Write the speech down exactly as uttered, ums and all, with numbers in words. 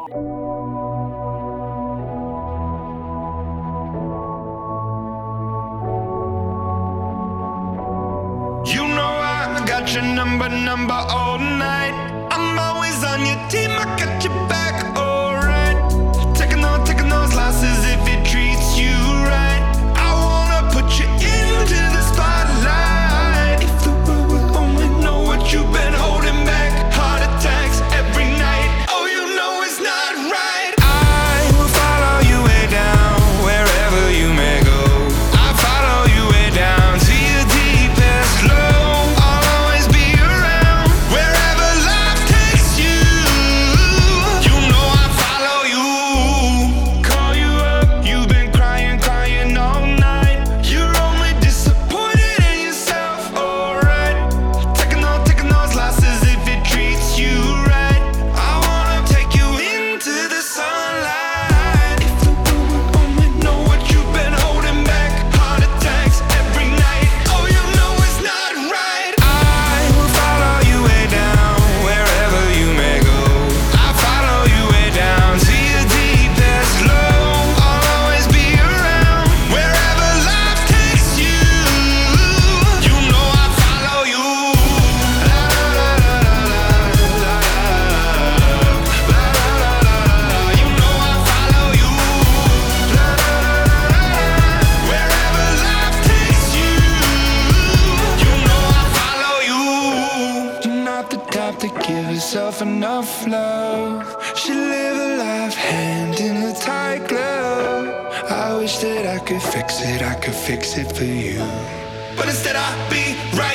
You know I got your number, number all night. I'm always on your team, I got your back, alright. Taking on, taking those losses if it treats you right. I wanna put you into the spotlight. If the world would only know what you've been holding back. Heart attacks every night. Oh, you know it's not right. I will follow you way down, wherever you may go. I follow you way down to your deepest low. I'll always be around, wherever life takes you. You know I follow you. Call you up, you've been crying, crying all night. You're only disappointed in yourself, alright. Taking on, taking those losses if it treats you right. I wanna take you into the sunlight. If the world would only know what you've been holding back. Heart attacks every night. Oh, you know it's not right. I will follow you way down, wherever you may go. I follow you way down to your deepest low. I'll always be around, wherever life takes you. You know I follow you. La la la la la la la la la. You know I follow you. La la la la. Wherever life takes you. You know I follow you. You're not the type to give yourself enough love. Should live a life hand in a tight glove. I wish that I could fix it, I could fix it for you. But instead I be right